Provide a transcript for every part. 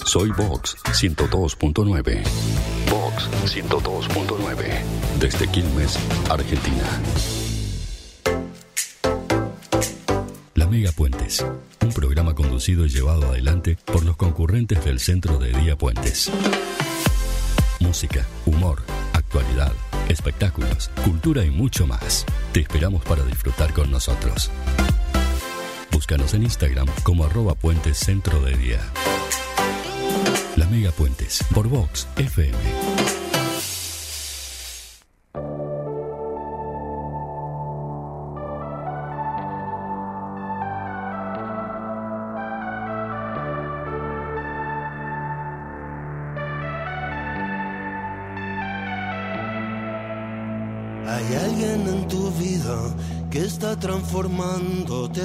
Soy Vox 102.9. Vox 102.9. Desde Quilmes, Argentina. La Mega Puentes. Un programa conducido y llevado adelante por los concurrentes del Centro de Día Puentes. Música, humor, actualidad, espectáculos, cultura y mucho más. Te esperamos para disfrutar con nosotros. Búscanos en Instagram como @Puentes Centro de Día. La Mega Puentes por Vox FM. Hay alguien en tu vida que está transformándote.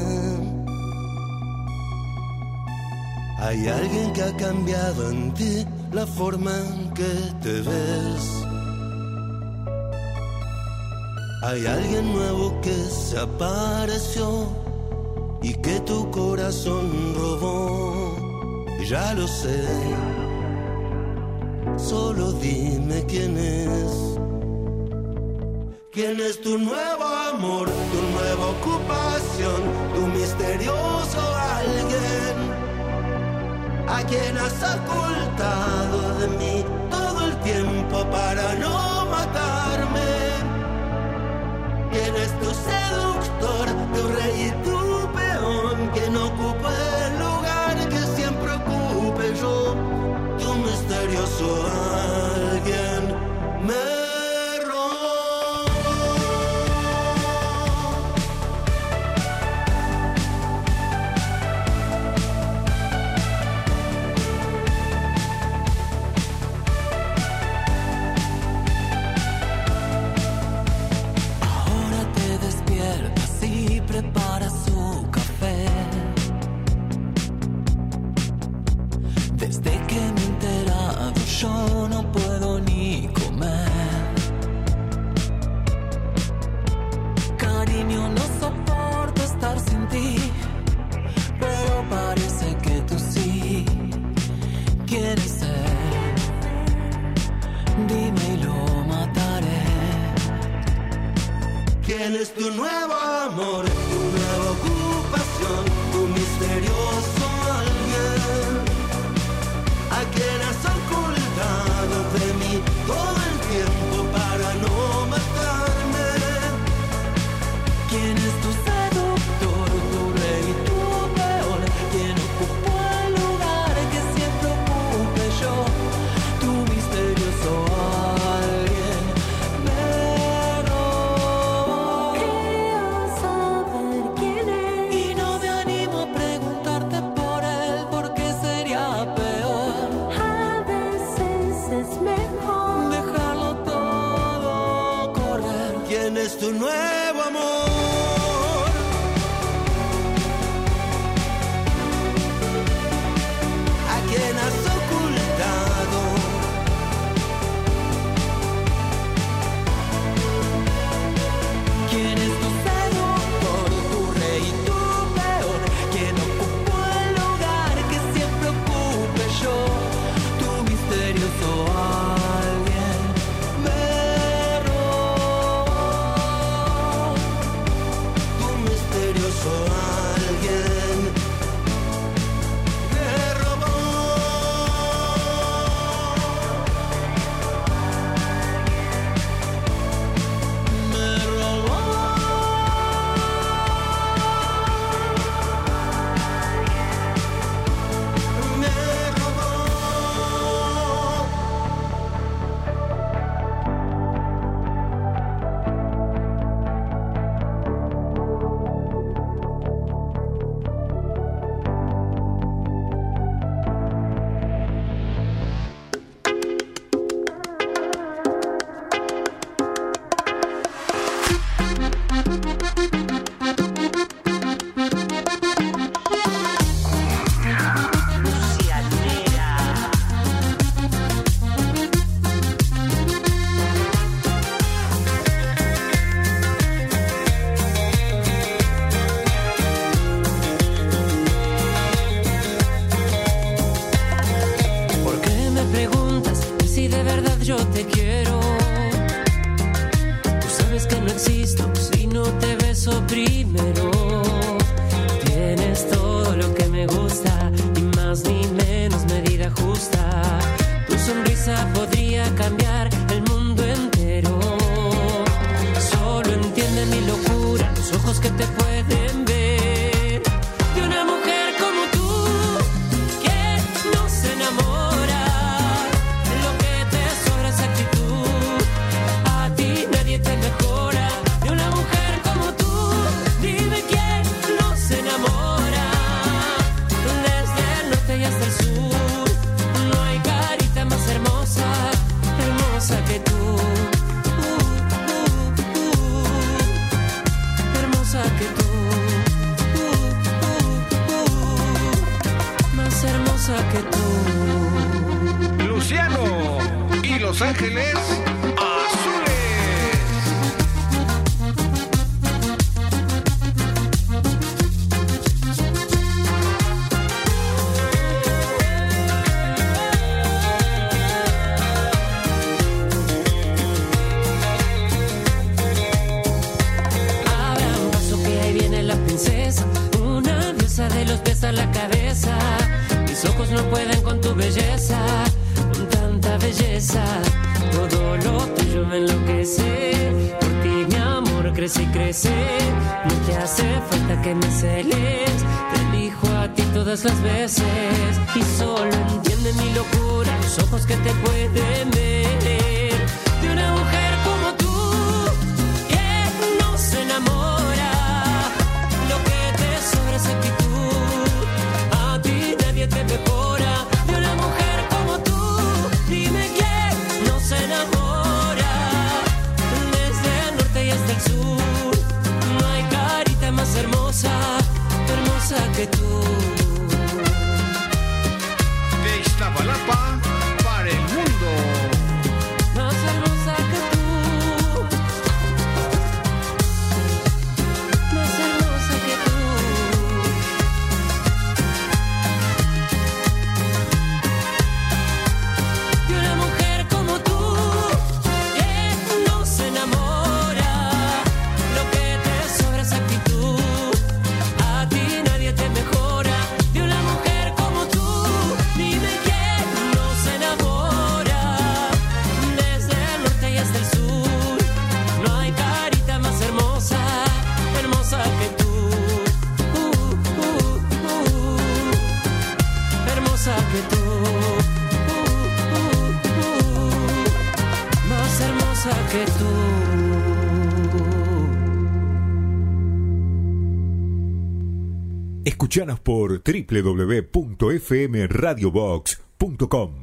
Hay alguien que ha cambiado en ti la forma en que te ves. Hay alguien nuevo que se apareció y que tu corazón robó. Ya lo sé, solo dime quién es. ¿Quién es tu nuevo amor, tu nueva ocupación, tu misterioso alguien? ¿A quien has ocultado de mí todo el tiempo para no matarme? ¿Quién es tu seductor, tu rey y tu peón? ¿Quién ocupa el lugar que siempre ocupe yo? Tu misterioso alguien me para su café. Desde que me he enterado yo no puedo ni comer. Cariño, no soporto estar sin ti, pero parece que tú sí quieres ser. Dime y lo mataré. ¿Quién es tu nuevo amor, tu nueva ocupación, tu misterioso alguien? ¿A quien has ocultado de mí todo el tiempo para no matarme? ¿Quién es tu seductor, tu rey y tu peón? ¿Quién ocupó el lugar que siempre ocupe yo? Tu misterioso alguien me robó. yo te quiero. Tú sabes que no existo si no te beso primero. Tienes todo lo que me gusta, ni más ni menos medida justa. Tu sonrisa podría cambiar el mundo entero. Solo entiende mi locura los ojos que te pueden ver. De una mujer como tú que no se enamora. Lo que te sobra es actitud. A ti nadie te mejora. De una mujer como tú, dime quién no se enamora. Desde el norte y hasta el sur, no hay carita más hermosa, hermosa que tú. Hermosa que tú. Más hermosa que tú. Luciano y Los Ángeles Azules. Abra un paso que ahí viene la princesa, una diosa de los pies a la cabeza. Mis ojos no pueden con tu belleza, con tanta belleza. Todo lo tuyo me enloquece. Por ti mi amor crece y crece. No te hace falta que me celes. Te elijo a ti todas las veces. Y solo entiende mi locura los ojos que te pueden ver. De una mujer como tú que no se enamora. Lo que te sobra es actitud. A ti nadie te mejora. De una mujer como tú, dime quién no se enamora. Desde el norte y hasta el sur, no hay carita más hermosa, hermosa que tú. De Iztapalapa para el mundo. Más hermosa que tú. Más hermosa que tú. De una mujer como tú que no se enamora. Lo que te sobra es actitud. A ti nadie te mejora. De una mujer como tú, dime quién no se enamora. Desde el norte y hasta el sur, no hay carita más hermosa, hermosa que tú. Hermosa que tú. Más hermosa que tú. Escuchanos por www.fmradiobox.com.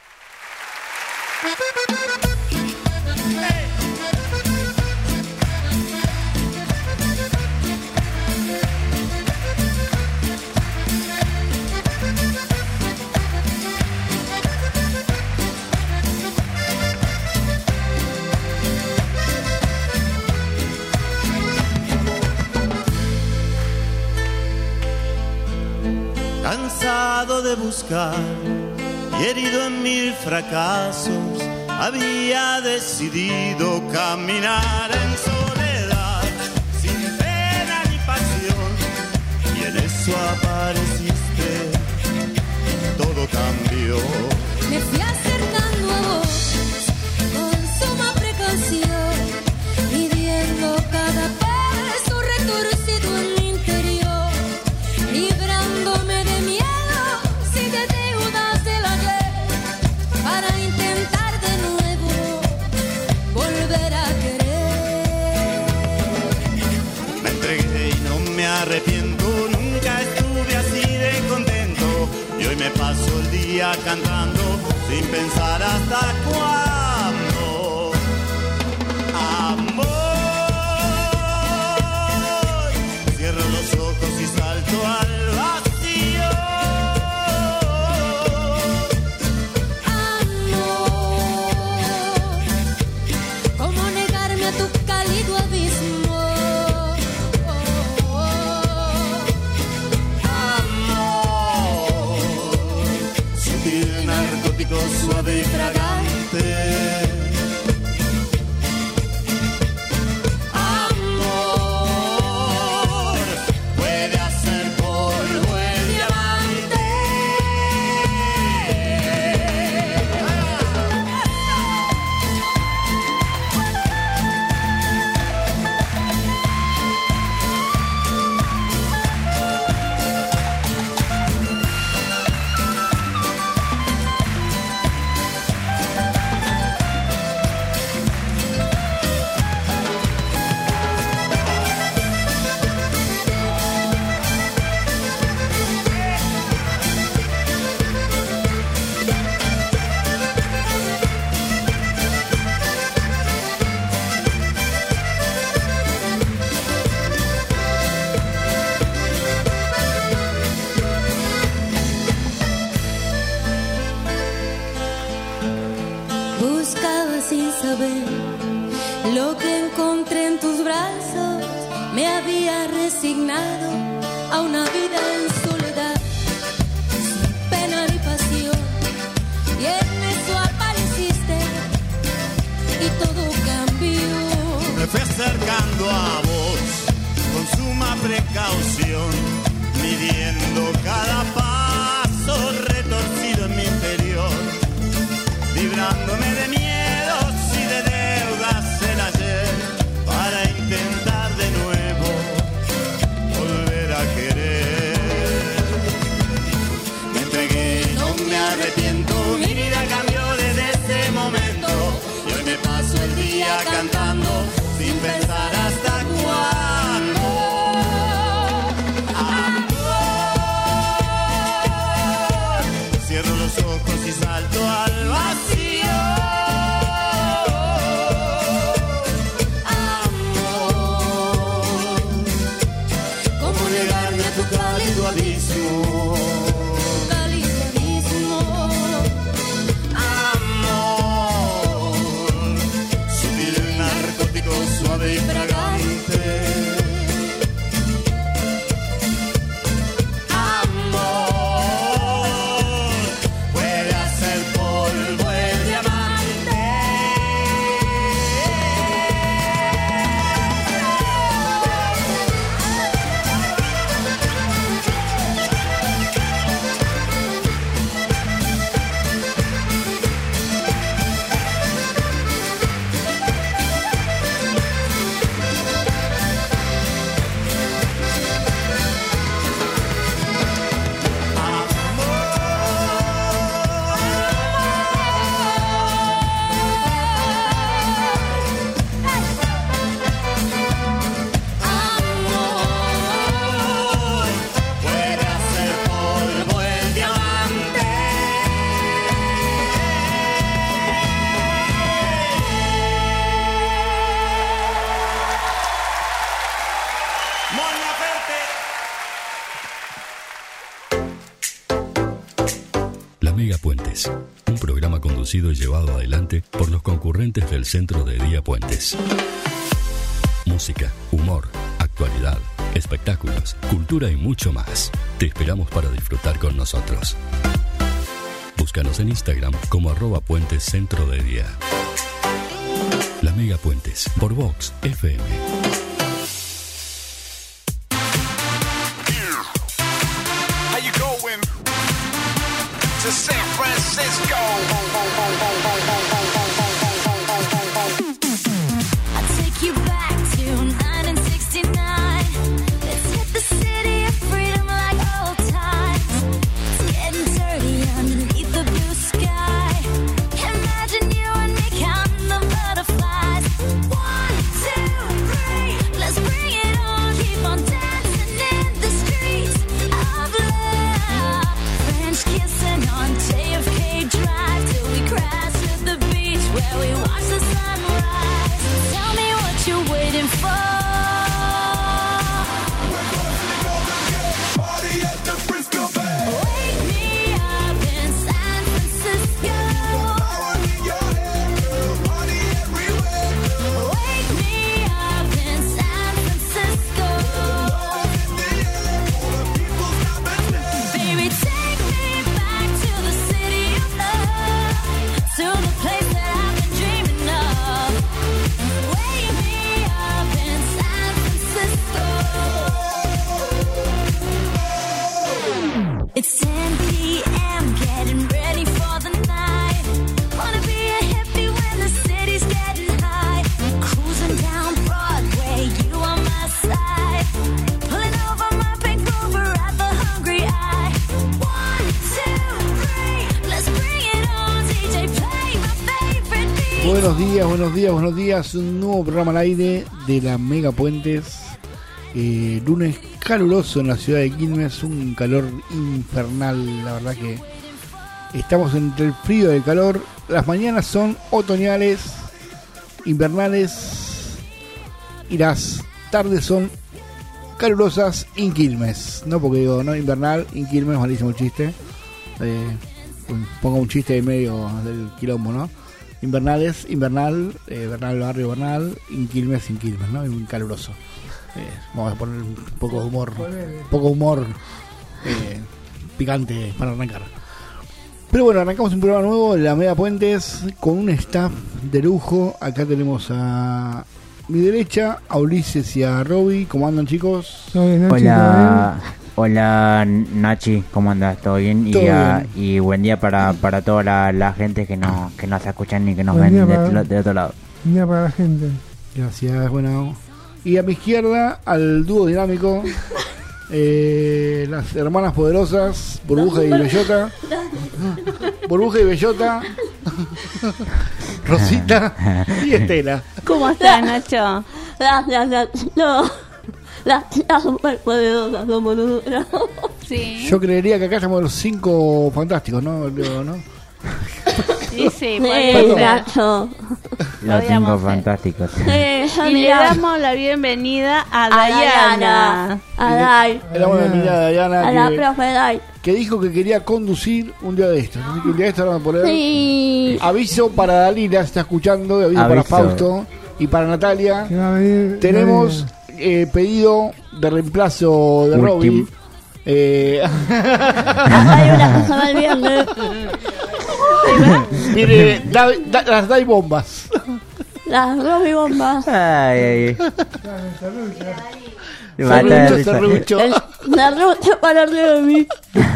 Cansado de buscar y herido en mil fracasos, había decidido caminar en soledad, sin pena ni pasión, y en eso apareciste, todo cambió. Me fui acercando a vos con suma precaución, midiendo cada paso retorcido en mi interior, librándome de miedo si de deudas de la ayer, para intentar de nuevo volver a querer. Me entregué y no me arrepiento, nunca estuve así de contento, y hoy me paso el día cantando sin pensar hasta cuándo. Amor, cierro los ojos y salto al vacío. Amor, ¿cómo negarme a tu cálido abismo? Amor, sutil, narcótico, suave y fragante. sin saber lo que encontré en tus brazos. Me había resignado a una vida en soledad, sin pena ni pasión, y en eso apareciste y todo cambió. Me fui acercando a vos con suma precaución, midiendo cada paso retorcido en mi interior, librándome de miedos y de deudas el ayer, para intentar de nuevo volver a querer. Me entregué y no me arrepiento, mi vida cambió desde ese momento, y hoy me paso el día cantando sin pensar hasta cuándo. Cierro los ojos y salto al vacío. Amor, ¿cómo negarme a tu cálido abismo? Cálido abismo. Amor, sutil narcótico suave y fragante. Un programa conducido y llevado adelante por los concurrentes del Centro de Día Puentes. Música, humor, actualidad, espectáculos, cultura y mucho más. Te esperamos para disfrutar con nosotros. Búscanos en Instagram como @Puentes Centro de Día. La Mega Puentes por Vox FM. To San Francisco. I'll take you back to 1969. Let's hit the city of freedom like old times. It's getting dirty underneath the blue sky. Imagine you and me counting the butterflies. 1, 2, 3, let's bring it on. Keep on dancing in the streets of love. French kissing on JFK Drive till we crash at the beach where we watch the sunrise. Tell me what you're waiting for. Wake me up in San Francisco. Wake me up in San Francisco. Baby, take me back to the city of love, to the place that I've been dreaming of. Wake me up in San Francisco. It's 10 p.m. getting ready for the night. Wanna be a hippie when the city's getting high. Cruising down Broadway, you on my side. Pulling over my Pink Rover at the Hungry Eye. 1, 2, 3, let's bring it on. DJ, play my favorite beat. Buenos días, buenos días, buenos días. Un nuevo programa al aire de la Mega Puentes. Lunes caluroso en la ciudad de Quilmes, un calor infernal, la verdad que estamos entre el frío y el calor. Las mañanas son otoñales, invernales, y las tardes son calurosas en Quilmes. No porque digo, no invernal, en Quilmes, malísimo el chiste. Ponga un chiste en medio del quilombo, ¿no? invernales, Bernal, barrio Bernal, in Quilmes, ¿no? Y muy caluroso. Vamos a poner un poco de humor, picante para arrancar. Pero bueno, arrancamos un programa nuevo de la Mega Puentes con un staff de lujo. Acá tenemos a mi derecha a Ulises y a Roby. ¿Cómo andan, chicos? Hola Nachi, ¿cómo andas? ¿Todo bien? Y buen día para toda la gente que nos escuchan y que nos ven de otro lado. Buen día para la gente. Gracias, bueno. Y a mi izquierda, al dúo dinámico, las hermanas poderosas, Burbuja y Bellota. Burbuja y Bellota, Rosita y Estela. ¿Cómo estás, Nacho? Las superpoderosas somos nosotros. Sí. Yo creería que acá estamos los 5 fantásticos, ¿no? ¿No? Sí, puede ser. Los 5 fantásticos. Y le damos la bienvenida a Dayana. A Day. Le damos la bienvenida a Dayana. A la profe Day. Que dijo que quería conducir un día de estos. Así que un día de estos vamos a poner Sí. aviso para Dalila, se está escuchando, aviso para Fausto y para Natalia. Tenemos pedido de reemplazo de Robbie. Hay una cosa del viernes. Mire, las Dai bombas. Las Robbie bombas. Ay. Serrucho. La ruta para Robbie.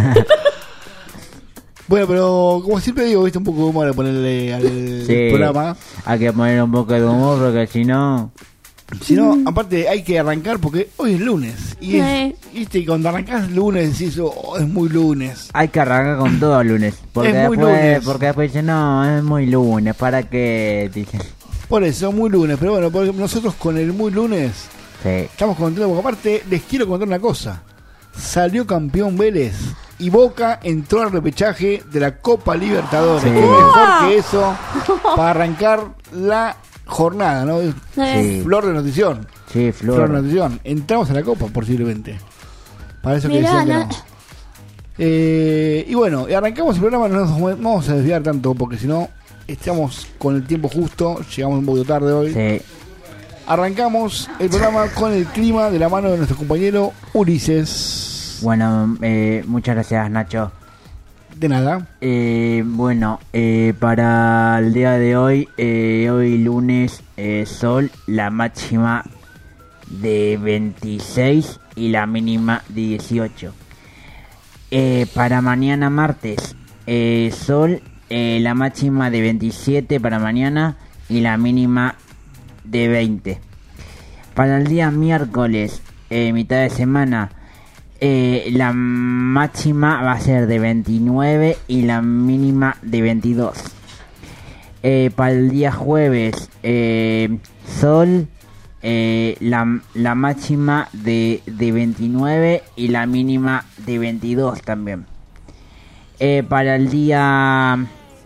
Bueno, pero como siempre digo, viste un poco de humor a ponerle al programa. Hay que poner un poco de humor porque si no, aparte hay que arrancar porque hoy es lunes. Y viste, cuando arrancás lunes decís, es muy lunes. hay que arrancar con todo lunes. Porque Es muy después, lunes. porque después dicen, no, es muy lunes, ¿para qué? Dicen. Por eso, muy lunes. Pero bueno, porque nosotros con el muy lunes Sí. estamos contentos. Porque aparte, les quiero contar una cosa. Salió campeón Vélez y Boca entró al repechaje de la Copa Libertadores. Sí. Qué mejor que eso para arrancar la jornada, ¿no? Sí. Flor de notición. Sí, Flor de Flor. notición. Entramos a la Copa, posiblemente. Para eso que Mirá, decían que no. Y bueno, arrancamos el programa. No nos vamos a desviar tanto porque si no, estamos con el tiempo justo. Llegamos un poquito tarde hoy. Sí. Arrancamos el programa con el clima de la mano de nuestro compañero Ulises. Bueno, muchas gracias, Nacho. De nada. Bueno, para el día de hoy, hoy lunes, sol, la máxima de 26 y la mínima de 18. Para mañana martes, sol, la máxima de 27 para mañana y la mínima de 20. Para el día miércoles, mitad de semana, la máxima va a ser de 29 y la mínima de 22. Para el día jueves, sol, la máxima de 29 y la mínima de 22 también. Para el día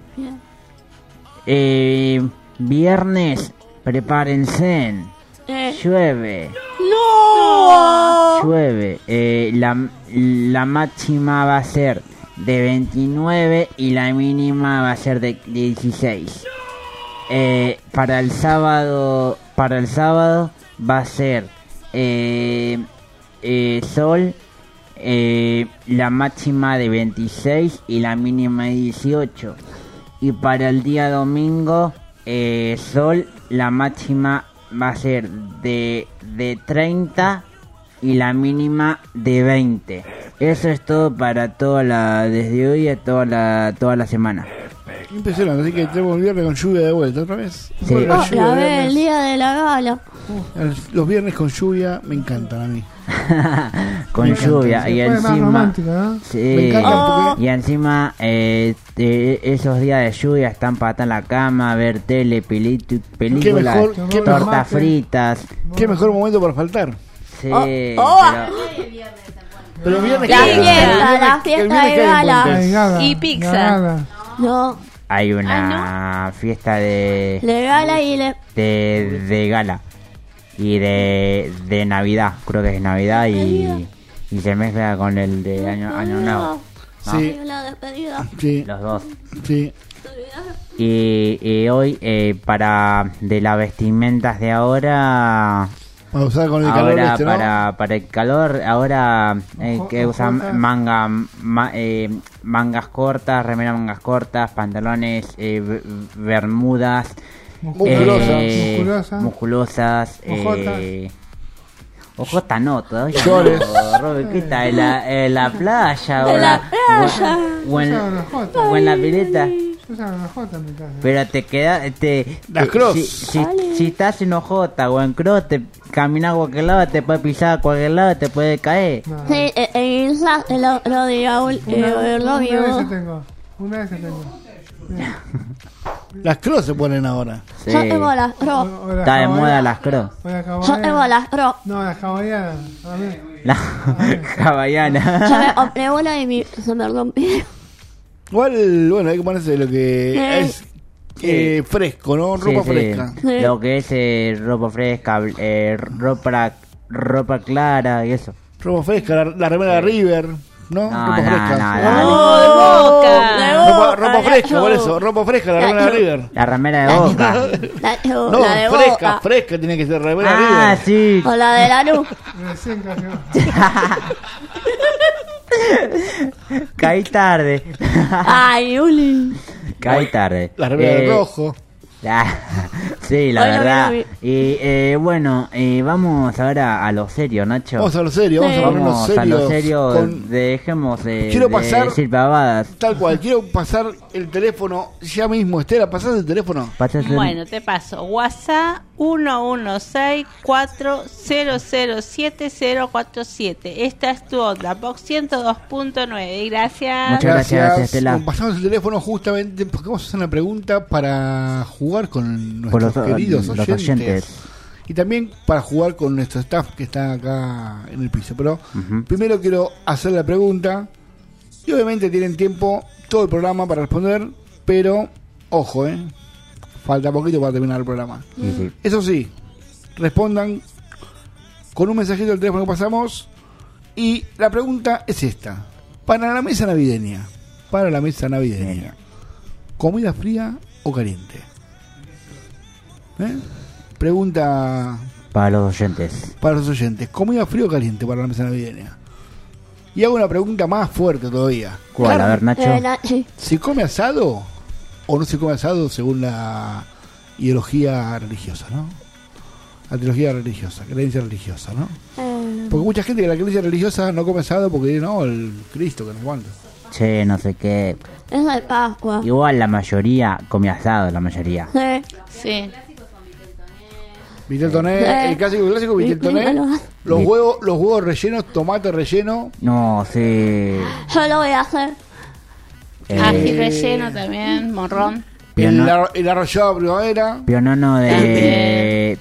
viernes, prepárense, llueve. ¡No! Llueve. La máxima va a ser de 29 y la mínima va a ser de 16. Para el sábado va a ser sol, la máxima de 26 y la mínima de 18. Y para el día domingo, sol, la máxima va a ser de 30 y la mínima de 20. Eso es todo para desde hoy a toda la semana. Impresionante, así que tenemos el viernes con lluvia de vuelta otra vez. Sí. Bueno, la lluvia Otra de vez, el viernes. día de la gala. Los viernes con lluvia me encantan a mí. Con Me encanta. lluvia y Se pone más encima romántico, ¿no? sí, Me encanta porque y encima esos días de lluvia están para estar en la cama, ver tele, películas, mejor- qué tortas mejor- fritas. qué mejor momento para faltar. Sí, Pero el viernes La que- fiesta, el la viernes- el fiesta viernes de que hay gala. puentes. Hay gala, Y pizza. la gala. No, hay una fiesta de gala y gala y de Navidad, creo que es Navidad y se mezcla con el de año nuevo. Sí, la despedida. sí, Los dos. sí. Y hoy, para de las vestimentas de ahora, Para usar con el calor ahora este, ¿no? para el calor, ahora que usan mangas cortas, remeras mangas cortas, pantalones, bermudas, musculosas, Ojotas. Ojota no, todavía Llores. no, Robert, ¿qué está? En la playa, En la playa. o en Usaban las jotas. o en la pileta. Yo usaba una jota en mi casa. Pero te queda, Las cross. Si estás en ojota o en cross, te caminas a cualquier lado, te puede pisar a cualquier lado, te puede caer. No, Sí, en Isla, lo de Raúl, lo una vez vio. tengo. Una vez tengo. Las cross se ponen ahora. Sí. Yo tengo las cross. O la Está de hawaiana. moda las cross. O la Yo tengo hawaiana. las cross. No, la hawaiana. A ver. La hawaiana. Yo me compré una y se me rompió. Igual, bueno, hay que ponerse lo que es fresco, ¿no? Sí, Ropa sí. fresca. Sí. Lo que es ropa fresca, ropa clara y eso. Ropa fresca, la remera de River, ¿no? No, Ropa no, fresca. no, No, de Boca. Ropa fresca, por eso, ropa fresca, la remera de River. La remera de Boca. No, La de fresca, Boca. fresca tiene que ser remera de Ah, River. sí. O la de la luz. Recién cayó. Caí tarde. Ay, Uli. Caí tarde. La remera de rojo. Sí, la Bueno, verdad. bien, Y bueno, vamos ahora a lo serio, Nacho. Vamos a lo serio, vamos a ponernos Vamos a lo serios. serio. con- Dejemos de, Quiero de pasar- decir pavadas. Tal cual, quiero pasar el teléfono ya mismo. Estela, ¿pasás el teléfono? Pásate- Bueno, te paso. WhatsApp 116-4007-047. Esta es tu onda, Box 102.9. Gracias. Muchas gracias, Estela. Pasamos el teléfono justamente porque vamos a hacer una pregunta para jugar con Por nuestros queridos los oyentes. oyentes. Y también para jugar con nuestro staff que está acá en el piso. Pero Ujú. primero quiero hacer la pregunta. Y obviamente tienen tiempo todo el programa para responder. Pero, ojo, falta poquito para terminar el programa. Sí, sí. Eso sí, respondan con un mensajito del teléfono que pasamos. Y la pregunta es esta. Para la mesa navideña. ¿Comida fría o caliente? Pregunta Para los oyentes. para los oyentes. ¿Comida fría o caliente para la mesa navideña? Y hago una pregunta más fuerte todavía. ¿Cuál? A ver, Nacho. Sí. ¿Se come asado o no se come asado según la ideología religiosa, no? La teología religiosa, creencia religiosa, ¿no? Porque mucha gente que la creencia religiosa no come asado porque no, el Cristo, que no sé cuánto. Che, no sé qué. Es de Pascua. Igual la mayoría come asado, la mayoría. Sí. Sí. Vitel toné, el clásico vitel toné, los huevos rellenos, tomate relleno. No, sí. Yo lo voy a hacer. Ají relleno también, morrón. El arrollado de primavera. Pionono de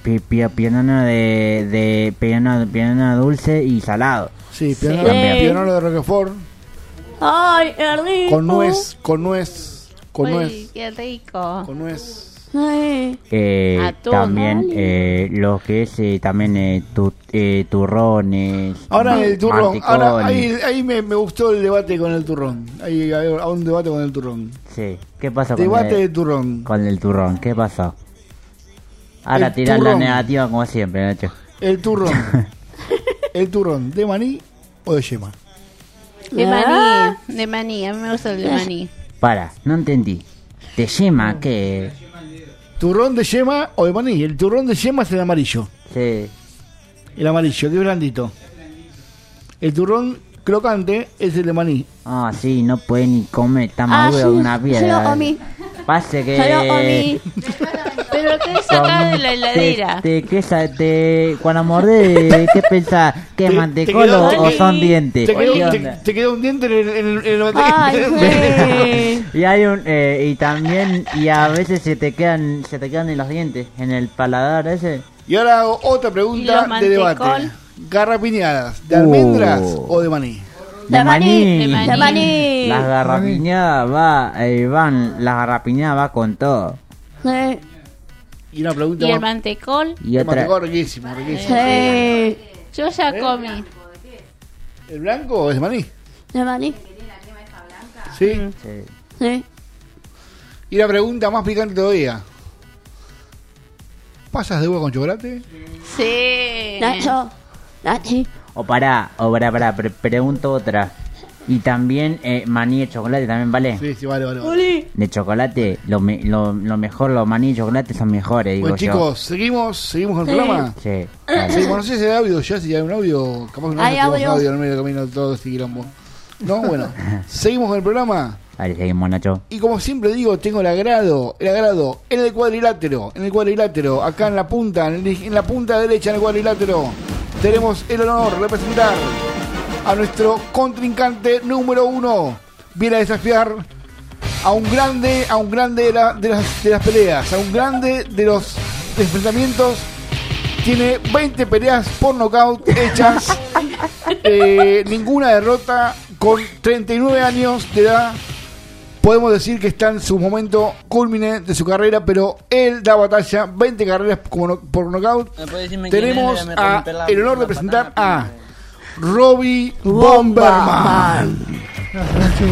pionono dulce y salado. Sí, Sí. pionono de Roquefort. Ay, qué rico. Con nuez, con nuez, con Uy, nuez, qué rico. con nuez. Sí. Atún, También lo que es también turrones. Ahora el turrón, mantecones. ahora ahí me gustó el debate con el turrón. Ahí hay un debate con el turrón. Sí. ¿Qué pasó Debate de turrón. con el turrón? ¿Qué pasó? Ahora El tirar la turrón. negativa como siempre, Nacho. El turrón. El turrón, ¿de maní o de yema? De maní, de maní. A mí me gusta el de maní. Para, no entendí. ¿Te yema qué? ¿Turrón de yema o de maní? El turrón de yema es el amarillo. Sí. El amarillo, que es blandito. El turrón crocante es el de maní. Ah, sí, no puede ni comer, está Ah, maduro sí. de una Yo piedra. lo comí. Pase que... Yo lo comí. Pero qué sacar de la heladera. Cuando mordés, ¿qué pensás? ¿Que es Te mantecolo quedó- o son dientes? Te quedó, ¿Qué te- onda? te quedó un diente en el Ay, sí. Y hay y también, y a veces se te quedan en los dientes, en el paladar ese. Y ahora hago otra ¿Y pregunta los de debate. mantecol? ¿Garrapiñadas de almendras o de maní? De maní. De maní. De maní. Las garrapiñadas las garrapiñadas va con todo. Sí. Y una pregunta ¿Y el más. mantecol? Y El otra, mantecol riquísimo, riquísimo. Sí. Yo ya comí. ¿El blanco o es de maní? De maní. Sí. sí. Sí. Y la pregunta más picante todavía. ¿Pasas de uva con chocolate? Sí. Nacho. Nachi. O pará, pregunto otra. Y también maní de chocolate también, ¿vale? Sí, vale. De chocolate, lo mejor, los maní de chocolate son mejores, digo Bueno, chicos, ¿seguimos con el programa? Sí. Sí, bueno, no sé si hay audio ya, si hay un audio, capaz que no Hay tenemos audio. audio en el medio del camino, todo este quilombo. No, bueno, seguimos con el programa. Dale, seguimos, Nacho. Y como siempre digo, tengo el agrado en el cuadrilátero, acá en la punta, en la punta derecha en el cuadrilátero, tenemos el honor de presentar a nuestro contrincante número 1. Viene a desafiar a un grande de las peleas, a un grande de los enfrentamientos. Tiene 20 peleas por nocaut hechas, ninguna derrota, con 39 años de edad. Podemos decir que está en su momento culmine de su carrera, pero él da batalla, 20 carreras por nocaut. Tenemos el honor de presentar a Robbie Bomberman. Gracias, Nachi.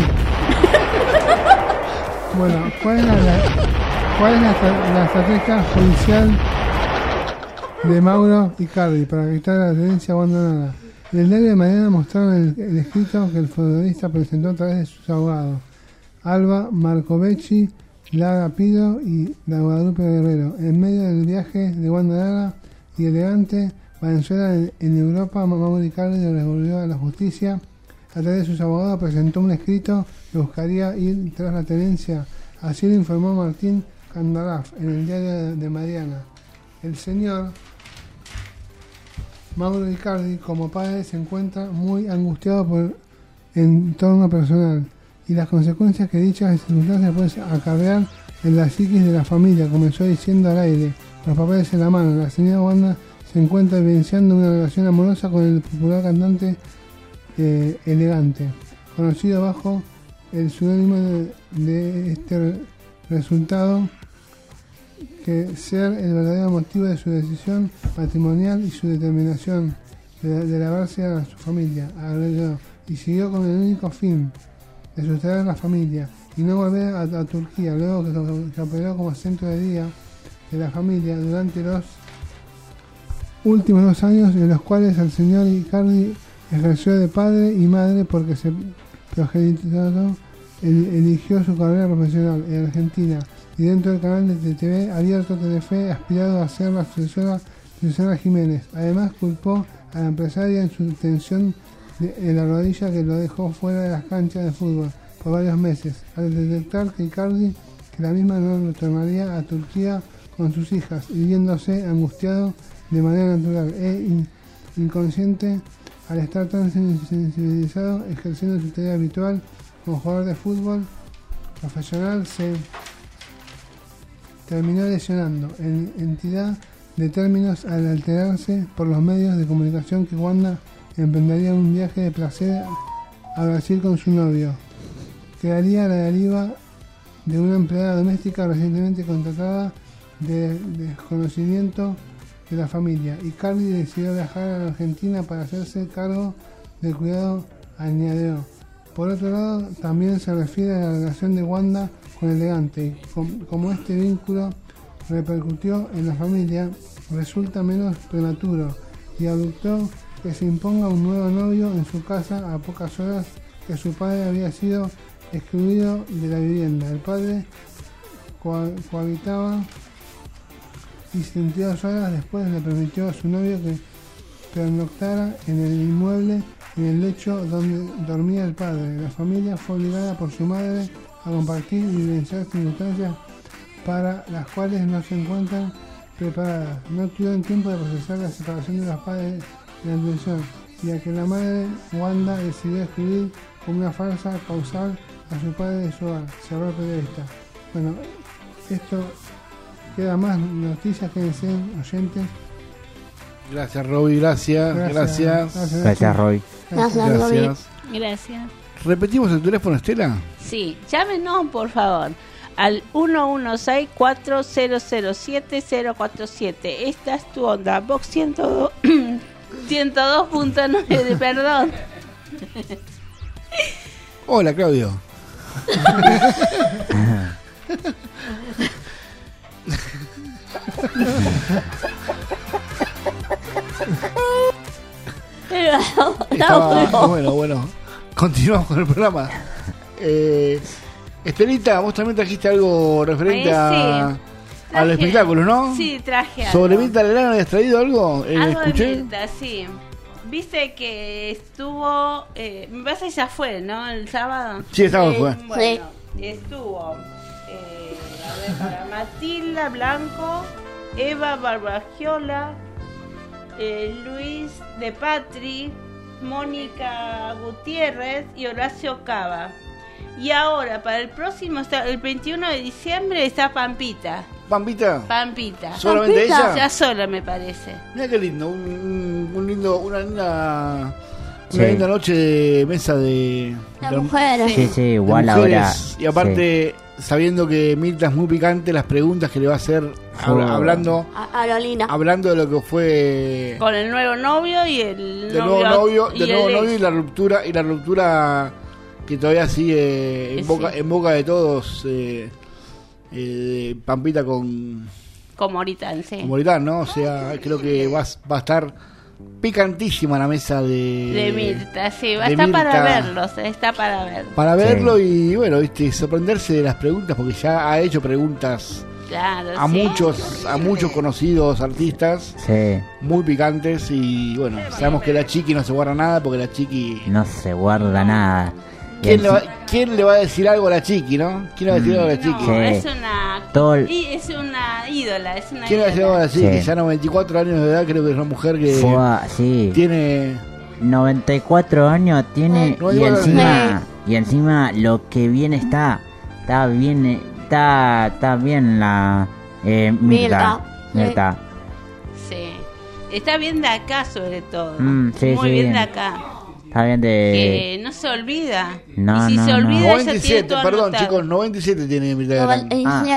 Bueno, ¿cuál es la estrategia judicial de Mauro Icardi para quitar la tenencia abandonada? En el diario de Mariana mostraron el escrito que el futbolista presentó a través de sus abogados, Alba Marcovecchi, Lara Pido y la Guadalupe Guerrero, en medio del viaje de Wanda Nara y Elegante Valenzuela en Europa. Mauro Icardi recurrió a la justicia. A través de sus abogados presentó un escrito que buscaría ir tras la tenencia. Así lo informó Martín Candaraf en el diario de Mariana. El señor Mauro Icardi, como padre, se encuentra muy angustiado por el entorno personal y las consecuencias que dichas circunstancias pueden acarrear en la psiquis de la familia. Comenzó diciendo al aire, los papeles en la mano. La señora Wanda se encuentra evidenciando una relación amorosa con el popular cantante Elegante, conocido bajo el seudónimo de este resultado que ser el verdadero motivo de su decisión matrimonial y su determinación de lavarse a su familia, agregó, y siguió con el único fin de sustraer a la familia y no volver a Turquía, luego que operó como centro de día de la familia durante los últimos 2 años, en los cuales el señor Icardi ejerció de padre y madre porque su progenitor eligió su carrera profesional en Argentina y dentro del canal de TV abierto Telefe, aspirado a ser la sucesora de Susana Jiménez. Además culpó a la empresaria en su tensión en la rodilla que lo dejó fuera de las canchas de fútbol por varios meses, al detectar que Icardi que la misma no retornaría a Turquía con sus hijas y viéndose angustiado de manera natural e inconsciente al estar tan sensibilizado ejerciendo su tarea habitual como jugador de fútbol profesional, se terminó lesionando en entidad de términos al alterarse por los medios de comunicación que Wanda emprendería un viaje de placer a Brasil con su novio. Quedaría a la deriva de una empleada doméstica recientemente contratada de desconocimiento de la familia. Icardi decidió viajar a la Argentina para hacerse cargo del cuidado, añadió. Por otro lado, también se refiere a la relación de Wanda con Elegante y como este vínculo repercutió en la familia, resulta menos prematuro y adoptó que se imponga un nuevo novio en su casa a pocas horas que su padre había sido excluido de la vivienda. El padre cohabitaba y 72 horas después le permitió a su novio que pernoctara en el inmueble, en el lecho donde dormía el padre. La familia fue obligada por su madre a compartir y vivenciar circunstancias para las cuales no se encuentran preparadas. No tuvieron tiempo de procesar la separación de los padres de la intención, y a que la madre Wanda decidió escribir como una farsa causal a su padre de su hogar, cerró el periodista. Bueno, esto queda más noticias que deseen oyentes. Gracias, Robbie, gracias. Gracias, Robbie. Gracias, Robbie. Gracias. ¿Repetimos el teléfono, Estela? Sí, llámenos por favor al 116-4007-047. Esta es tu onda, Box 102.9, perdón. Hola, Claudio. Estaba, bueno. Continuamos con el programa. Estelita, vos también trajiste algo referente al espectáculo, ¿no? Sí, traje algo. ¿Sobre Mirta Legrand habías traído algo? Algo ¿Escuché? de Mirta, sí. Viste que estuvo... me parece que ya fue, ¿no? El sábado. Sí, el sábado fue. Bueno, estuvo... para Matilda Blanco, Eva Barbagiola, Luis de Patri, Mónica Gutiérrez y Horacio Cava. Y ahora, para el próximo, el 21 de diciembre, está Pampita. ¿Pampita? ¿Solamente ella? Ya sola, me parece. Mira qué lindo, una linda noche de mesa de mujeres. Sí, igual ahora. Y aparte, sabiendo que Mirta es muy picante, las preguntas que le va a hacer hablando de lo que fue con el nuevo novio y el nuevo novio y la ruptura que todavía sigue en boca de todos, Pampita con Moritán, sí. Con Moritán, ¿no? O sea, creo que va a estar picantísima la mesa de Mirta, sí, está para verlo, está para verlo. Para verlo y bueno, sorprenderse de las preguntas, porque ya ha hecho preguntas a muchos conocidos artistas, muy picantes, y bueno, sabemos que la Chiqui no se guarda nada, porque la Chiqui no se guarda nada. ¿Quién le va a decir algo a la Chiqui, no? ¿Quién le va a decir algo a la Chiqui? No, es una ídola, ¿Quién le va a decir algo a la Chiqui? Ya 94 años de edad, creo que es una mujer que tiene 94 años tiene, y encima lo que viene está bien la Mirta. Sí, está bien de acá sobre todo, muy bien de acá. Está bien que no se olvida. No, y si se olvida, 97, perdón, chicos, 97 tiene Mirta Legrand.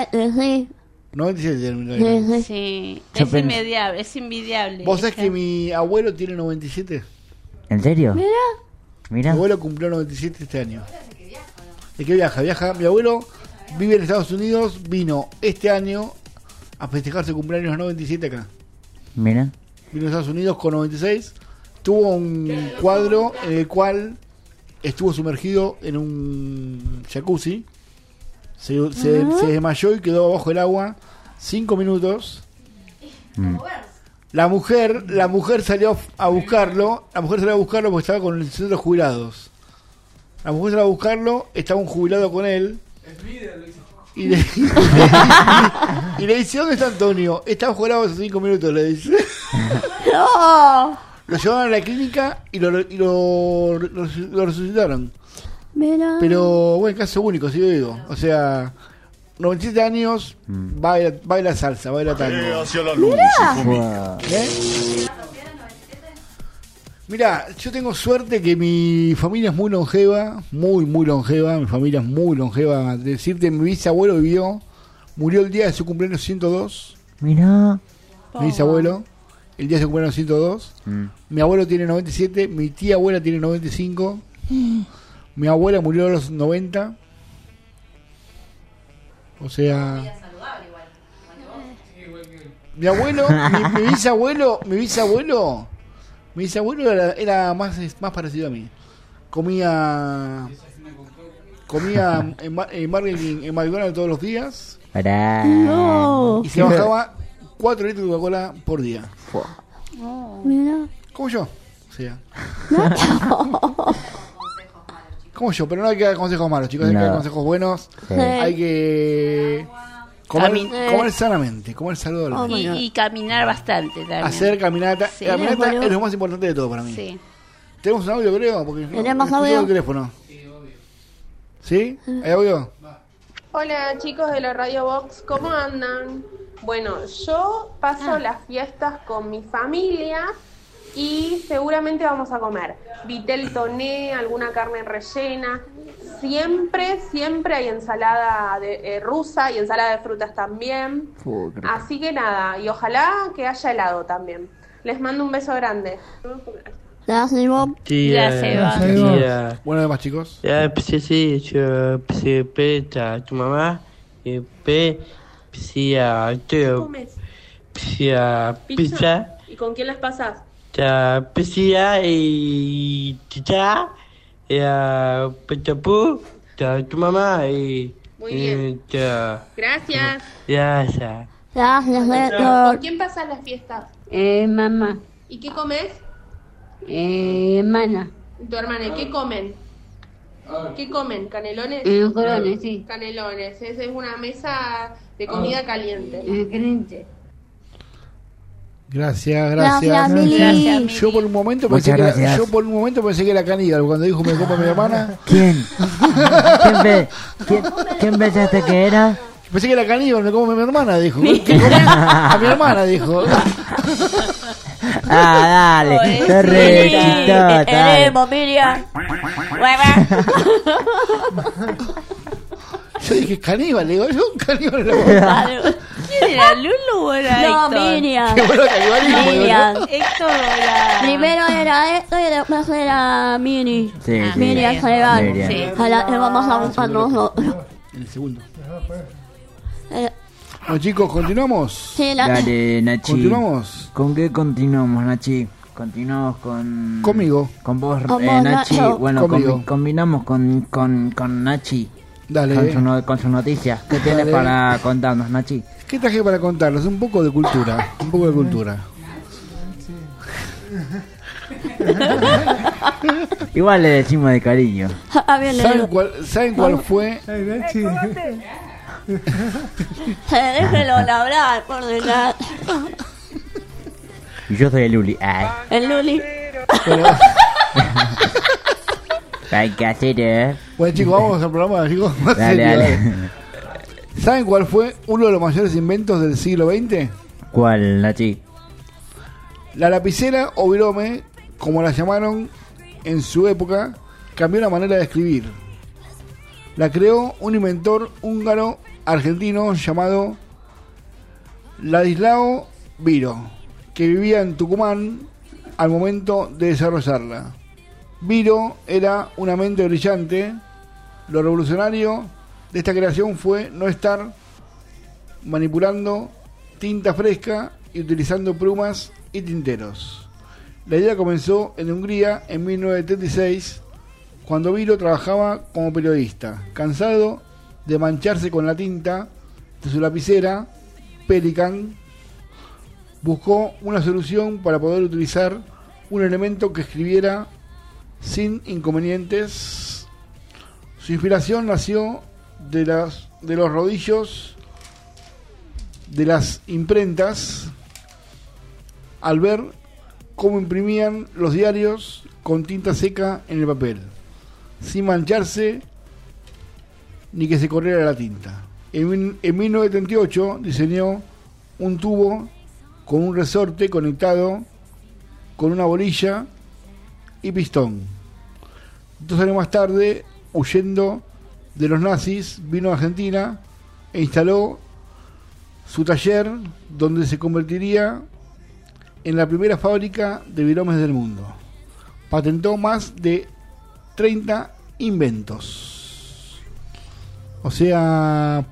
97 tiene Mirta Legrand. Sí, es invidiable. ¿Vos sabés que mi abuelo tiene 97? ¿En serio? Mira. Mi abuelo cumplió 97 este año. ¿De qué viaja? Mi abuelo vive en Estados Unidos, vino este año a festejar su cumpleaños 97 acá. Mira. Vino a Estados Unidos con 96. Tuvo un cuadro en el cual estuvo sumergido en un jacuzzi, se desmayó y quedó bajo el agua 5 minutos. La mujer salió a buscarlo, porque estaba con el centro de jubilados. La mujer salió a buscarlo, estaba un jubilado con él. Y le dice, ¿dónde está Antonio? Está bajo el agua hace 5 minutos, le dice. No. Lo llevaron a la clínica y lo resucitaron. Mira. Pero, bueno, caso único, si yo digo. O sea, 97 años, baila salsa, baila tango. Hacia la luz, Mirá, yo tengo suerte que mi familia es muy longeva, muy longeva. Mi familia es muy longeva. Decirte, mi bisabuelo murió el día de su cumpleaños 102. Mirá. Mi bisabuelo. El día de su cumpleaños 102. Mi abuelo tiene 97. Mi tía abuela tiene 95. Mi abuela murió a los 90. O sea, mi abuelo, mi bisabuelo era más parecido a mí. Comía en McDonald's todos los días. No. Y se bajaba 4 litros de Coca-Cola por día. Mira. Como yo. O sea. Como yo, pero no hay que dar consejos malos, chicos. Hay que dar consejos buenos. Sí. Hay que comer sanamente, comer saludablemente. Y caminar bastante también. Hacer caminata. Sí. Caminata es lo más importante de todo para mí. Sí. ¿Tenemos un audio, creo? Porque ¿Tenemos no audio? el teléfono. ¿Sí? ¿Hay audio? Hola chicos de la Radio Box, ¿cómo andan? Bueno, yo paso las fiestas con mi familia y seguramente vamos a comer vitel toné, alguna carne rellena. Siempre hay ensalada rusa y ensalada de frutas también. Así que nada, y ojalá que haya helado también. Les mando un beso grande. Gracias, Bob. Bueno, además, chicos. Sí, yo tu mamá, pizza. ¿Y con quién las pasás? Pizza y chicha. Petapú. Tu mamá y... Muy bien. Gracias. Gracias. Gracias, ¿Con Héctor. quién pasás las fiestas? Mamá. ¿Y qué comes? Hermana. Tu hermana, ¿y qué comen? ¿Qué comen? ¿Canelones? Canelones, sí. Canelones. Esa es una mesa de comida caliente. Caliente. Gracias. Gracias, Mili. Gracias, Mili. Yo por un momento Muchas gracias. pensé que era caníbal cuando dijo me como mi hermana. ¿Quién? ¿Quién pensaste que era? Pensé que era caníbal, me como mi hermana, dijo. ¿Qué comés? A mi hermana, dijo. Dale. Te re chistosa. Queremos, Miriam. Yo dije caníbal, le digo, yo un caníbal. ¿Quién era? ¿Lulu o era No, Héctor? Miriam. Qué bueno canibalismo. Miriam. Héctor era... Primero era esto y después era Mini. Sí, sí. Miriam Salvar. Miriam. Sí. A la que vamos a buscar nosotros. En el segundo. Eh, Bueno, chicos, ¿continuamos? Sí, Dale, Nachi. ¿Continuamos? ¿Con qué continuamos, Nachi? Continuamos con... Conmigo. Con vos, Con vos, Nachi. Nacho. Bueno, Conmigo. combinamos con Nachi. Dale. Con sus noticias. ¿Qué tienes Dale. para contarnos, Nachi? ¿Qué traje para contarles? Un poco de cultura. Un poco de cultura. Igual le decimos de cariño. ¿Saben cuál fue? Déjelo hablar, por detrás. Yo soy el Luli. Ay. El Luli. Hay que hacer, Bueno, chicos, vamos al programa, chicos. Más Dale, serio, dale. ¿Saben cuál fue uno de los mayores inventos del siglo XX? ¿Cuál, Nachi? La lapicera o virome, como la llamaron en su época, cambió la manera de escribir. La creó un inventor húngaro argentino llamado Ladislao Viro, que vivía en Tucumán al momento de desarrollarla. Viro era una mente brillante. Lo revolucionario de esta creación fue no estar manipulando tinta fresca y utilizando plumas y tinteros. La idea comenzó en Hungría en 1936, cuando Viro trabajaba como periodista. Cansado de mancharse con la tinta de su lapicera Pelican, buscó una solución para poder utilizar un elemento que escribiera sin inconvenientes. Su inspiración nació de los rodillos de las imprentas al ver cómo imprimían los diarios con tinta seca en el papel, sin mancharse ni que se corriera la tinta. En 1938 diseñó un tubo con un resorte conectado con una bolilla y pistón. 2 años más tarde, huyendo de los nazis, vino a Argentina e instaló su taller, donde se convertiría en la primera fábrica de viromes del mundo. Patentó más de 30 inventos. O sea,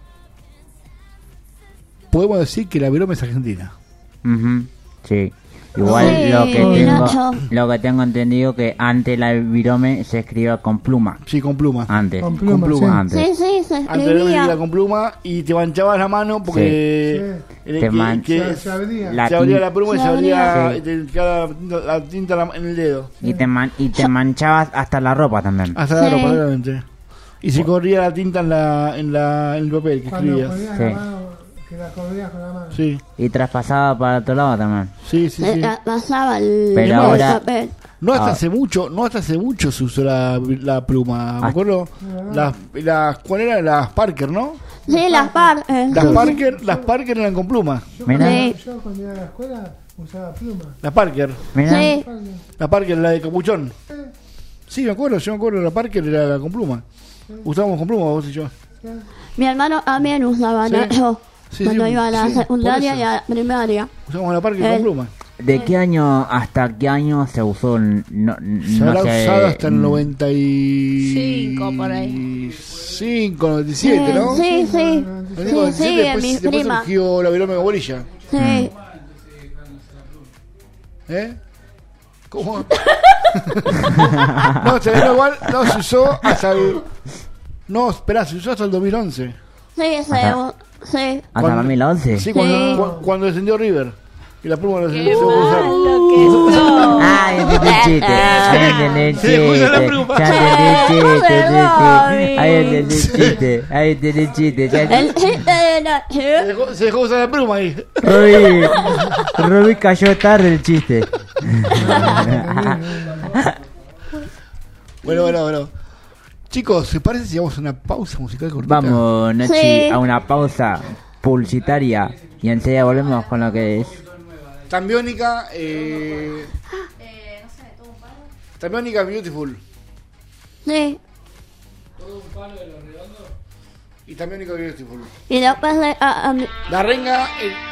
podemos decir que la virome es argentina. Sí. Igual Sí, lo que tengo entendido que antes la virome se escribía con pluma. Sí, con pluma. Antes. Con pluma, sí. Antes. Sí, sí, se Antes de escribía. venir con pluma y te manchabas la mano porque Te man- Se abría. La se abría tin- la pluma y se Se abría abría. y te quedaba la tinta en el dedo. Y te manchabas hasta la ropa también. Hasta la Sí. ropa, realmente. Y se corría la tinta en el papel que Cuando escribías. ponías Sí. la mano, que la corrías con la mano. Sí, Y traspasaba para otro lado también. sí, sí. Se sí. pasaba el Pero el ahora- papel. No hasta Ah. hace mucho se usó la pluma. Me Ah. acuerdo, ¿cuál era? Las Parker, ¿no? Sí, las partes. Las Parker eran con pluma. Mira, Sí. Yo cuando iba a la escuela usaba pluma. Las Parker. mira. Sí. La Parker, la de capuchón. Sí, yo me acuerdo, la Parker era la con pluma. Usábamos con pluma, vos y yo. Mi hermano también usaba Sí. Nacho Sí, cuando sí, iba a la sí, secundaria por y eso. a la primaria. Usábamos la Parker con Él. pluma. ¿De qué año hasta qué año se usó? Se habrá usado hasta el 5 por ahí. 95, 97, ¿no? Sí, sí. Sí, sí, en Después, mi después prima. surgió la virome con bolilla. Sí. ¿Eh? ¿Cómo? No, igual no se usó hasta el... No, esperá, se usó hasta el 2011. Sí, sí. ¿Hasta 2011? Sí, cuando descendió River. Y la pluma Qué se puso a usar. malo que sos. Ay, entendí el chiste. Ay, entendí el Se puso la chiste. pluma. Ya entendí el chiste. Ay, entendí el chiste. Ay, entendí el chiste. El chiste de la... Se dejó usar la pluma ahí. Robbie cayó tarde el chiste. Bueno. Chicos, ¿se parece si vamos a una pausa musical cortita? Vamos, Nachi, Sí. a una pausa publicitaria y enseguida volvemos con lo que es. Tambiónica, Tambiónica Beautiful. Sí. Y Tambiónica Beautiful. Y después de... La renga...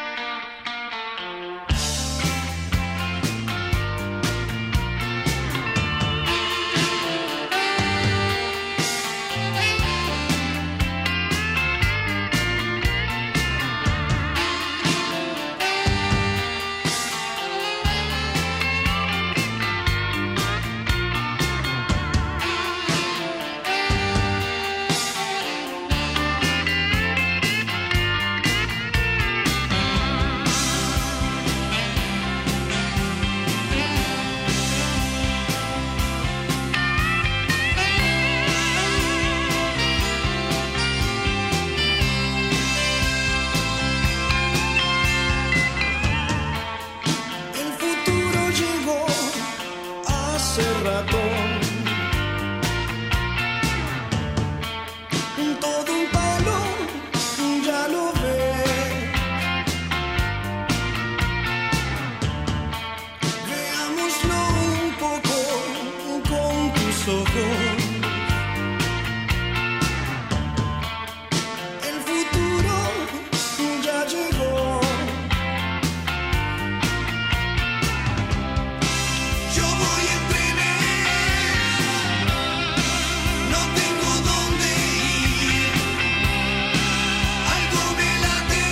El futuro llegó hace rato. Todo un palo, ya lo ves. Veámoslo un poco con tus ojos. El futuro ya llegó. Yo voy en trenes, no tengo dónde ir. Algo me late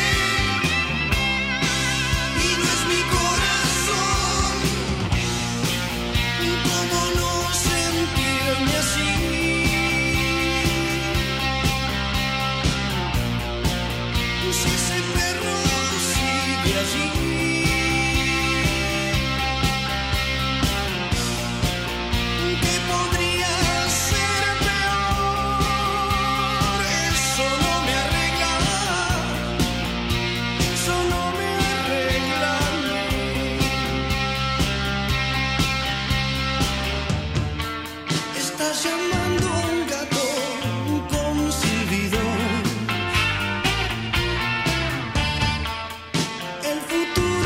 y no es mi corazón. ¿Cómo no sentirme así? Si ese perro sigue allí. ¿Qué podría ser peor? Eso no me arregla, eso no me arregla a mí. Estás llamando a un gato con silbido. El futuro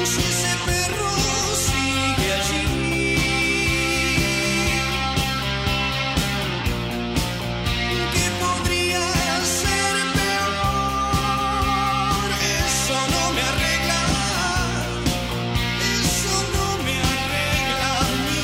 si ese perro sigue allí. ¿Qué podría ser peor? Eso no me arregla. Eso no me arregla a mí.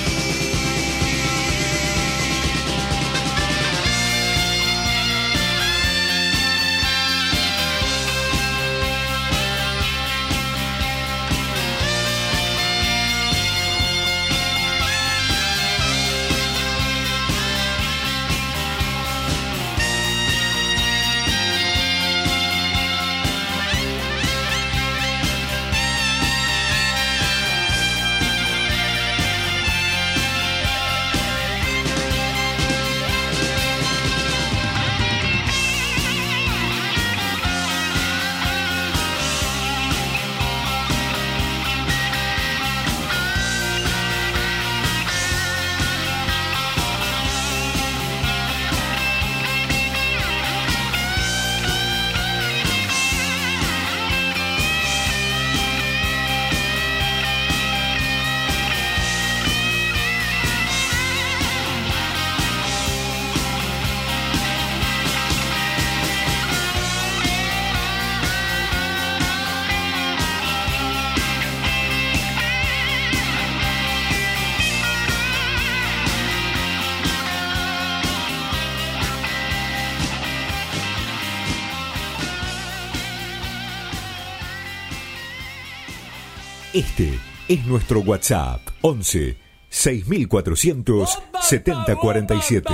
Este es nuestro WhatsApp 11 6400 7047.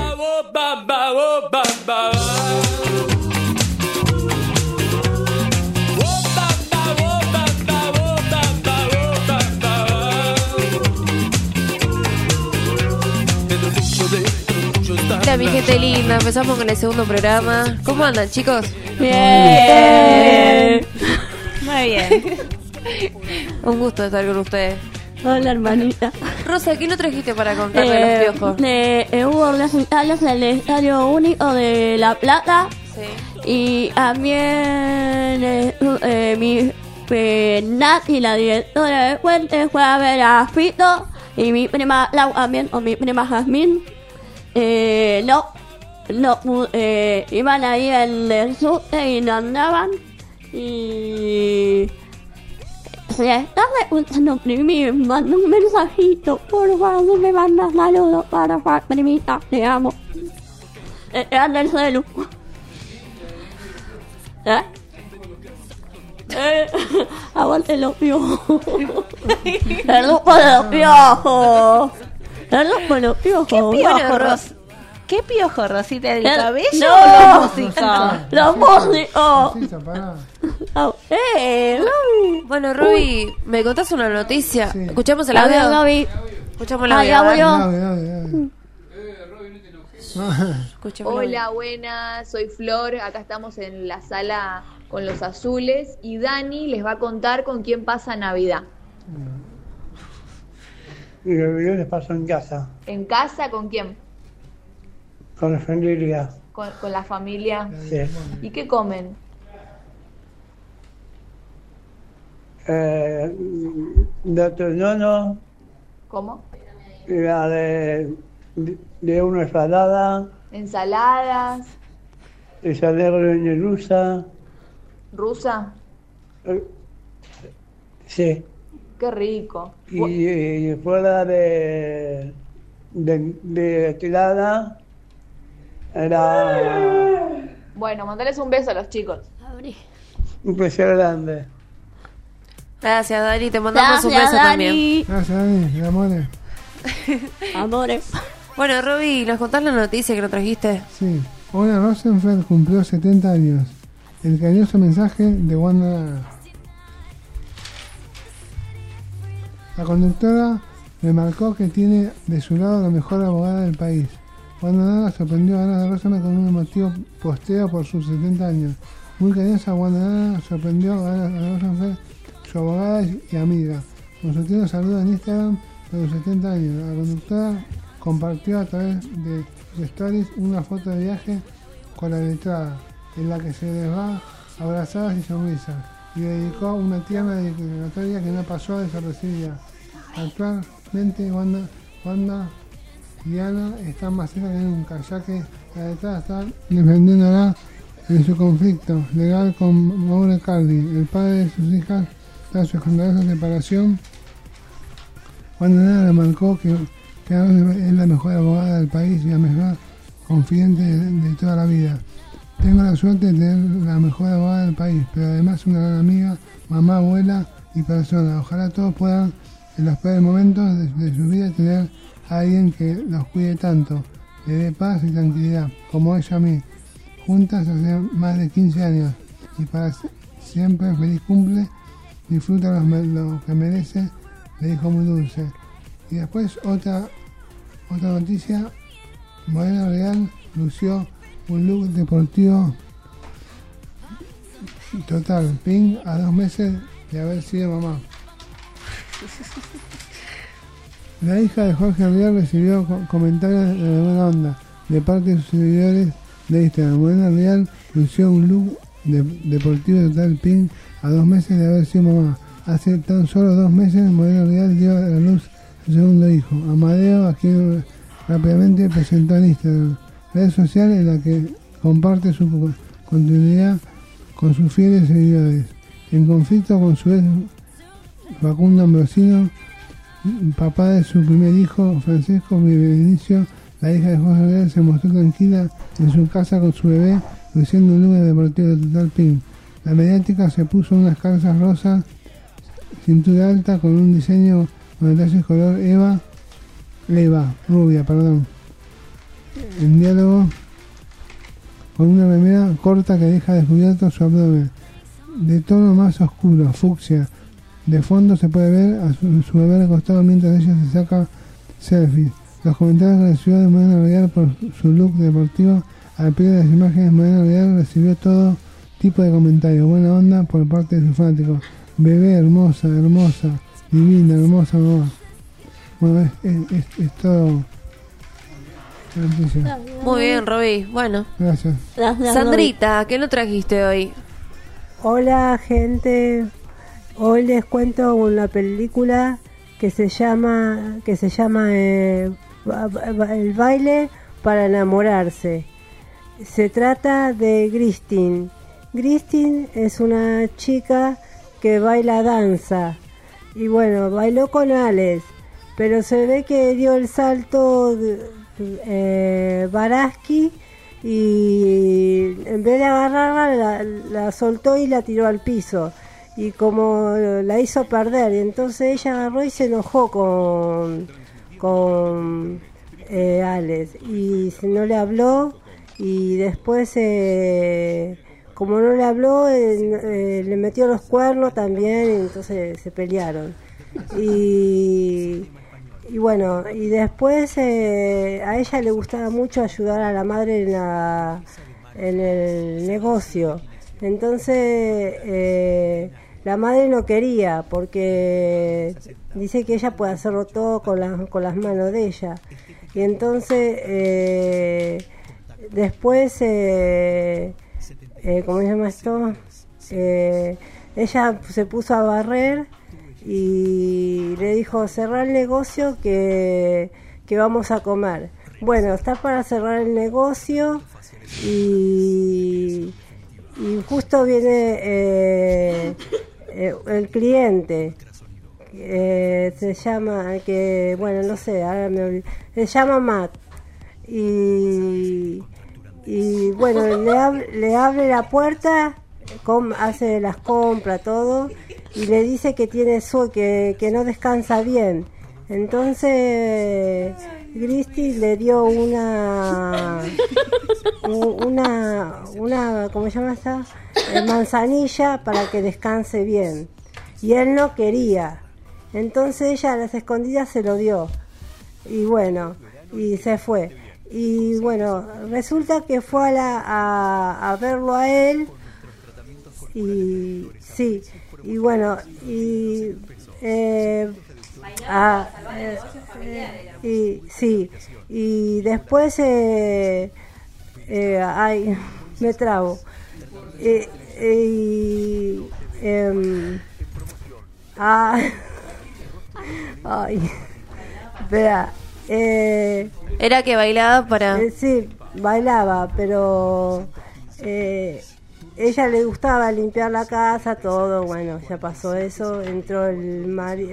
Hola mi gente linda, empezamos con el segundo programa. ¿Cómo andan chicos? Bien. Muy bien. Un gusto estar con ustedes. Hola hermanita. Rosa, ¿qué no trajiste para contarme a los piojos? Hubo resultados en el Estadio Único de La Plata. Sí. Y también mi Nat y la directora de Fuentes fue a ver a Fito. Y mi prima Lau también, o mi prima Jazmín. Iban ahí en el subte y no andaban. Y si estás escuchando Primi, manda un mensajito, por favor, me mandas saludos para Primita, te amo. Anda el celu. Aguante los piojos. El grupo de los piojos. El grupo de los piojos. ¿Qué piojo, ¿Qué piojo, Rosita? ¿El cabello no, o los músicos? Los músicos. Bueno, Ruby, ¿me contás una noticia? Sí. ¿Escuchamos el audio? Escuchamos el audio. Hola, buenas, soy Flor, acá estamos en la sala con los azules y Dani les va a contar con quién pasa Navidad. Y yo les paso en casa, ¿En casa con quién? con la familia. ¿Con la familia? Sí. ¿Y qué comen? De otro nono, ¿Cómo? la de una ensalada, ¿Ensaladas? ensalada de rusa. ¿Rusa? Sí. Qué rico. Y fuera de tirada era Bueno, mandales un beso a los chicos. un placer grande. Gracias, Dani, te mandamos un beso también. Gracias, Dani, amores. Amores. Bueno, Roby, ¿nos contás la noticia que nos trajiste? Sí, Ona Rosenfeld cumplió 70 años. El cariñoso mensaje de Wanda. La conductora remarcó que tiene de su lado la mejor abogada del país. Wanda Nara sorprendió a Ana Rosenfeld con un emotivo posteo por sus 70 años. Muy cariñosa, Wanda Nara sorprendió a Ana Rosenfeld, su abogada y amiga, con su tierno saludo en Instagram por sus 70 años. La conductora compartió a través de sus stories una foto de viaje con la letrada, en la que se les va abrazadas y sonrisas. y le dedicó una tierna dedicatoria que no pasó desapercibida. Actualmente Wanda y Ana están más cerca que nunca, ya que la letrada está defendiéndola en su conflicto legal con Mauro Cardi, el padre de sus hijas, tras su escandalosa separación. Wanda Nara remarcó que es la mejor abogada del país y la mejor confidente de toda la vida. Tengo la suerte de tener la mejor abogada del país, pero además una gran amiga, mamá, abuela y persona. Ojalá todos puedan, en los peores momentos de su vida, tener a alguien que los cuide tanto, le dé paz y tranquilidad, como ella a mí. Juntas hace más de 15 años y para siempre feliz cumple, disfruta lo que merece, le dijo muy dulce. Y después otra noticia, Morena Real lució un look deportivo total, pink, a 2 meses de haber sido mamá. La hija de Jorge Real recibió comentarios de buena onda de parte de sus seguidores de Instagram. Morena Real lució un look deportivo total, pink, a 2 meses de haber sido mamá. Hace tan solo 2 meses Morena Real dio a la luz su segundo hijo, Amadeo, a quien rápidamente presentó en Instagram, red social en la que comparte su continuidad con sus fieles seguidores. En conflicto con su ex Facundo Ambrosino, papá de su primer hijo, Francisco Vivenicio, la hija de Jorge Real se mostró tranquila en su casa con su bebé, luciendo un look deportivo total pink. La mediática se puso unas calzas rosas, cintura alta con un diseño con detalles color rubia, en diálogo con una remera corta que deja descubierto su abdomen, de tono más oscuro, fucsia. De fondo se puede ver a su bebé acostado mientras ella se saca selfies. Los comentarios que recibió de Morena Real por su look deportivo al pie de las imágenes. Morena Real recibió todo tipo de comentarios, buena onda por parte de sus fanáticos. Bebé hermosa, divina, hermosa mamá. Bueno, es todo. Muy bien, Roby. Bueno. Gracias. Sandrita, ¿qué no trajiste hoy? Hola, gente. Hoy les cuento una película que se llama El baile para enamorarse. Se trata de Kristin. Kristin es una chica que baila danza. Y bueno, bailó con Alex, pero se ve que dio el salto Baraski y en vez de agarrarla la soltó y la tiró al piso, y como la hizo perder, y entonces ella agarró y se enojó con Alex y no le habló, y después como no le habló le metió los cuernos también, y entonces se pelearon. Y bueno, y después a ella le gustaba mucho ayudar a la madre en el negocio. Entonces la madre no quería, porque dice que ella puede hacerlo todo con las manos de ella. Y entonces después, ¿cómo se llama esto? Ella se puso a barrer y le dijo: cerrar el negocio que vamos a comer. Bueno, está para cerrar el negocio y justo viene el cliente, se llama, bueno, no sé, ahora me olvidé, se llama Matt, y bueno, le abre la puerta, hace las compras, todo, y le dice que tiene que no descansa bien. Entonces Kristin le dio una ¿cómo se llama esa? Manzanilla para que descanse bien, y él no quería. Entonces ella a las escondidas se lo dio, y bueno, y se fue. Y bueno, resulta que fue a verlo a él, y sí, y bueno, y sí, y después ay, me trabo, Ay, espera. Era que bailaba para... Sí, bailaba, pero ella le gustaba limpiar la casa, todo. Bueno, ya pasó eso. Entró el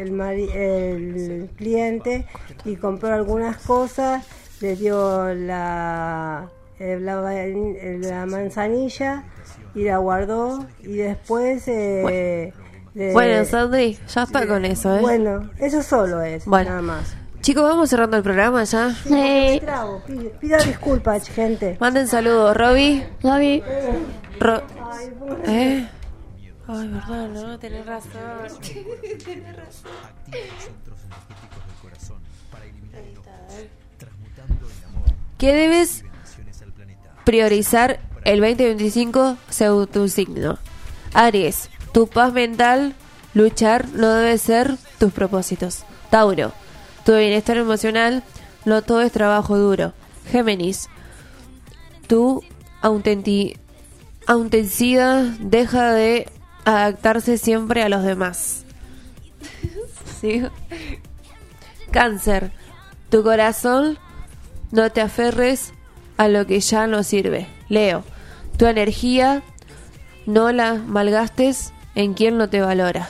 cliente y compró algunas cosas. Le dio la manzanilla y la guardó. Y después... Bueno, Sandri, ya está con eso, ¿eh? Bueno, eso solo es, nada más. Chicos, vamos cerrando el programa ya. Sí. Pida disculpas, gente. Manden saludos, Robbie. Robbie. Ay, verdad, no, tenés razón. Tenés razón. ¿Qué debes priorizar el 2025 según tu signo? Aries, tu paz mental, luchar no debe ser tus propósitos. Tauro, tu bienestar emocional, no todo es trabajo duro. Géminis, tu autenticidad deja de adaptarse siempre a los demás. ¿Sí? Cáncer, tu corazón, no te aferres a lo que ya no sirve. Leo, tu energía, no la malgastes en quien no te valora.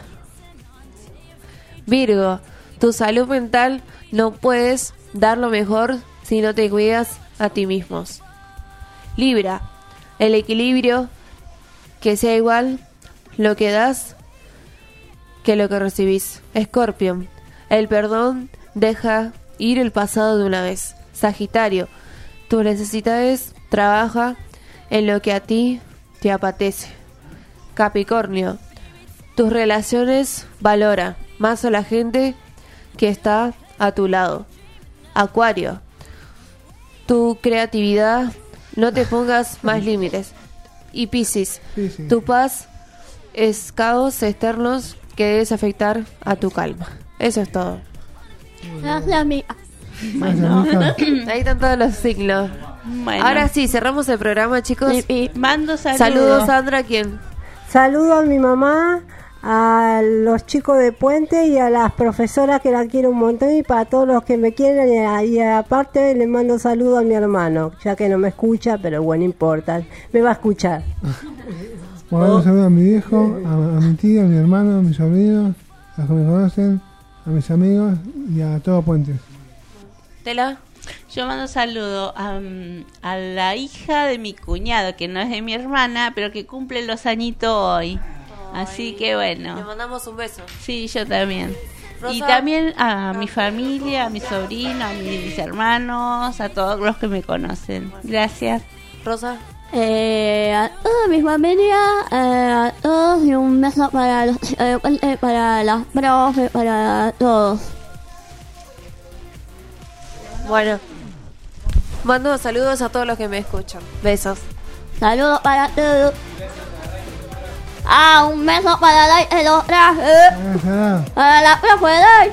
Virgo, tu salud mental, no puedes dar lo mejor si no te cuidas a ti mismos. Libra, el equilibrio, que sea igual lo que das que lo que recibís. Escorpio, el perdón deja ir el pasado de una vez. Sagitario, tus necesidades, trabaja en lo que a ti te apetece. Capricornio, tus relaciones, valora más a la gente que está a tu lado. Acuario, tu creatividad, no te pongas más límites. Y Piscis, tu paz es caos externos que debes afectar a tu calma. Eso es todo. Gracias, amiga. Bueno. Ahí están todos los signos. Bueno. Ahora sí, cerramos el programa, chicos. Mando saludos. Saludos, Sandra, ¿a quién? Saludo a mi mamá, a los chicos de Puente y a las profesoras que la quiero un montón, y para todos los que me quieren, y aparte le mando saludo a mi hermano, ya que no me escucha, pero bueno, importa, me va a escuchar. Bueno, un saludo a mi viejo, a mi tía, a mi hermano, a mis sobrinos, a los que me conocen, a mis amigos y a todo Puentes. Tela. Yo mando saludo a la hija de mi cuñado, que no es de mi hermana, pero que cumple los añitos hoy. Así que bueno. Le mandamos un beso. Sí, yo también. Rosa. Y también a mi familia, a mi sobrino, a mis hermanos, a todos los que me conocen. Gracias. Rosa. A toda mi familia, a todos, y un beso para los para las profes, para todos. Bueno, mando saludos a todos los que me escuchan. Besos. Saludos para todos. Un beso para la los trajes. Para la profe Day.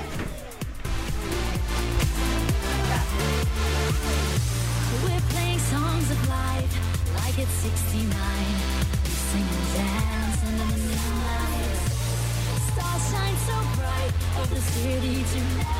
We're playing songs of life like it's 69. We sing and dance under the moonlight. Stars shine so bright over the city tonight.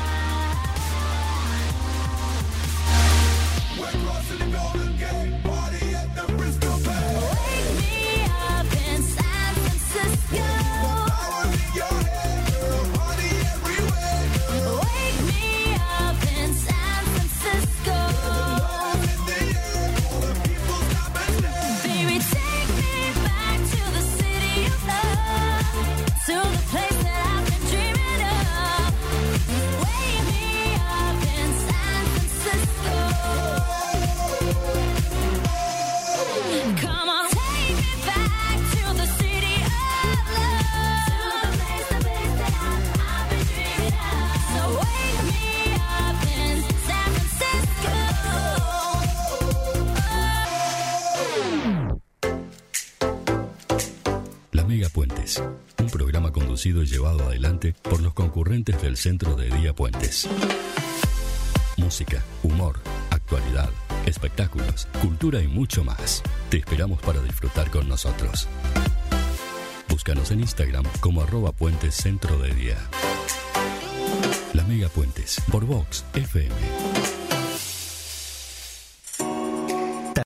We're crossing the Golden Gate, party at the Bristol Bay. Wake me up in San Francisco. Power in your head, girl, party everywhere. Wake me up in San Francisco. Love in the air, all the people stop and stare. Baby, take me back to the city of love, to the place that I've been dreaming of. Wake me up in San Francisco. Come on, take me back to the city of love, to the place that I've been dreaming of. So wake me up in San Francisco. La Mega Puentes, un programa conducido y llevado adelante por los concurrentes del Centro de Día Puentes. Música, humor, actualidad, espectáculos, cultura y mucho más. Te esperamos para disfrutar con nosotros. Búscanos en Instagram como @puentescentro de día. La Mega Puentes por Vox FM.